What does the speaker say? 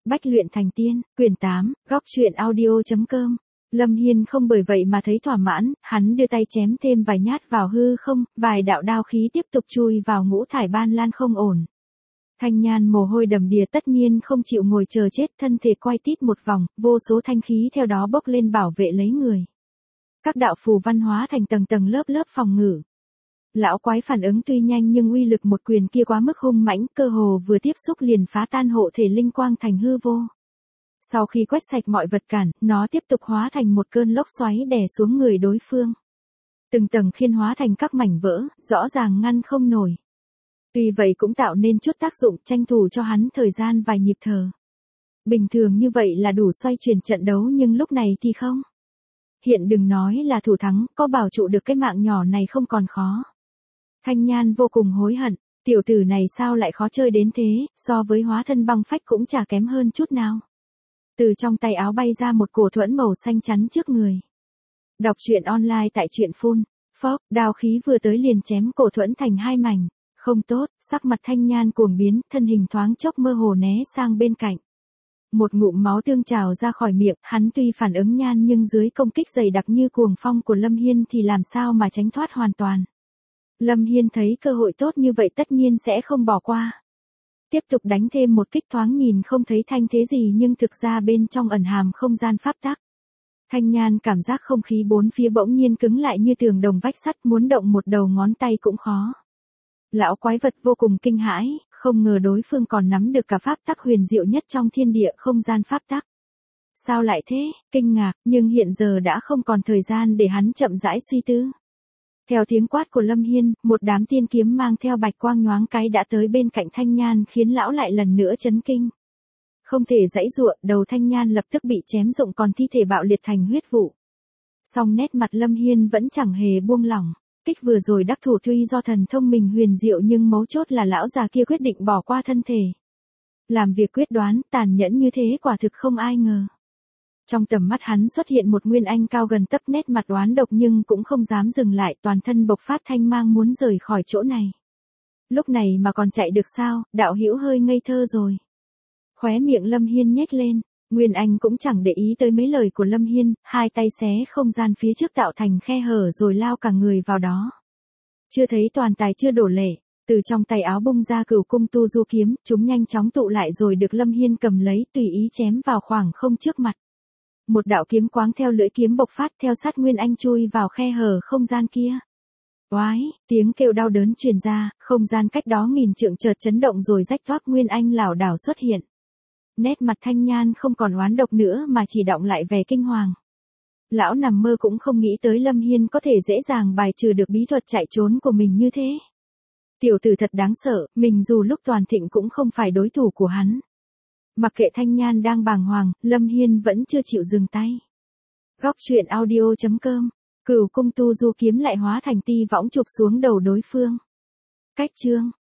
Bách luyện thành tiên, quyển 8, góc truyện audio.com. Lâm Hiên không bởi vậy mà thấy thỏa mãn, hắn đưa tay chém thêm vài nhát vào hư không, vài đạo đao khí tiếp tục chui vào ngũ thải ban lan không ổn. Thanh Nhan mồ hôi đầm đìa tất nhiên không chịu ngồi chờ chết, thân thể quay tít một vòng, vô số thanh khí theo đó bốc lên bảo vệ lấy người. Các đạo phù văn hóa thành tầng tầng lớp lớp phòng ngự. Lão quái phản ứng tuy nhanh nhưng uy lực một quyền kia quá mức hung mãnh, cơ hồ vừa tiếp xúc liền phá tan hộ thể linh quang thành hư vô. Sau khi quét sạch mọi vật cản, nó tiếp tục hóa thành một cơn lốc xoáy đè xuống người đối phương. Từng tầng khiên hóa thành các mảnh vỡ, rõ ràng ngăn không nổi. Tuy vậy cũng tạo nên chút tác dụng, tranh thủ cho hắn thời gian vài nhịp thở. Bình thường như vậy là đủ xoay chuyển trận đấu, nhưng lúc này thì không. Hiện đừng nói là thủ thắng, có bảo trụ được cái mạng nhỏ này không còn khó. Thanh Nhan vô cùng hối hận, tiểu tử này sao lại khó chơi đến thế, so với hóa thân băng phách cũng chả kém hơn chút nào. Từ trong tay áo bay ra một cổ thuẫn màu xanh chắn trước người. Đọc truyện online tại truyện phun, phốc, đao khí vừa tới liền chém cổ thuẫn thành hai mảnh. Không tốt, sắc mặt Thanh Nhan cuồng biến, thân hình thoáng chốc mơ hồ né sang bên cạnh. Một ngụm máu tương trào ra khỏi miệng, hắn tuy phản ứng nhan nhưng dưới công kích dày đặc như cuồng phong của Lâm Hiên thì làm sao mà tránh thoát hoàn toàn. Lâm Hiên thấy cơ hội tốt như vậy tất nhiên sẽ không bỏ qua. Tiếp tục đánh thêm một kích, thoáng nhìn không thấy thanh thế gì nhưng thực ra bên trong ẩn hàm không gian pháp tắc. Thanh Nhan cảm giác không khí bốn phía bỗng nhiên cứng lại như tường đồng vách sắt, muốn động một đầu ngón tay cũng khó. Lão quái vật vô cùng kinh hãi, không ngờ đối phương còn nắm được cả pháp tắc huyền diệu nhất trong thiên địa không gian pháp tắc. Sao lại thế, kinh ngạc, nhưng hiện giờ đã không còn thời gian để hắn chậm rãi suy tư. Theo tiếng quát của Lâm Hiên, một đám tiên kiếm mang theo bạch quang nhoáng cái đã tới bên cạnh Thanh Nhan, khiến lão lại lần nữa chấn kinh. Không thể giãy giụa, đầu Thanh Nhan lập tức bị chém rụng, còn thi thể bạo liệt thành huyết vụ. Song nét mặt Lâm Hiên vẫn chẳng hề buông lỏng. Kích vừa rồi đắc thủ tuy do thần thông mình huyền diệu nhưng mấu chốt là lão già kia quyết định bỏ qua thân thể. Làm việc quyết đoán, tàn nhẫn như thế quả thực không ai ngờ. Trong tầm mắt hắn xuất hiện một nguyên anh cao gần tấc, nét mặt oán độc nhưng cũng không dám dừng lại, toàn thân bộc phát thanh mang muốn rời khỏi chỗ này. Lúc này mà còn chạy được sao, đạo hữu hơi ngây thơ rồi. Khóe miệng Lâm Hiên nhếch lên, Nguyên Anh cũng chẳng để ý tới mấy lời của Lâm Hiên, hai tay xé không gian phía trước tạo thành khe hở rồi lao cả người vào đó. Chưa thấy toàn tài chưa đổ lệ, từ trong tay áo bung ra Cửu Cung Tu Du kiếm, chúng nhanh chóng tụ lại rồi được Lâm Hiên cầm lấy tùy ý chém vào khoảng không trước mặt. Một đạo kiếm quáng theo lưỡi kiếm bộc phát theo sát Nguyên Anh chui vào khe hở không gian kia. Oái, tiếng kêu đau đớn truyền ra, không gian cách đó nghìn trượng chợt chấn động rồi rách toác, Nguyên Anh lảo đảo xuất hiện. Nét mặt Thanh Nhan không còn oán độc nữa mà chỉ đọng lại vẻ kinh hoàng. Lão nằm mơ cũng không nghĩ tới Lâm Hiên có thể dễ dàng bài trừ được bí thuật chạy trốn của mình như thế. Tiểu tử thật đáng sợ, mình dù lúc toàn thịnh cũng không phải đối thủ của hắn. Mặc kệ Thanh Nhan đang bàng hoàng, Lâm Hiên vẫn chưa chịu dừng tay. Góc truyện audio.com. Cửu Cung Tu Du kiếm lại hóa thành ti võng chụp xuống đầu đối phương. Cách chương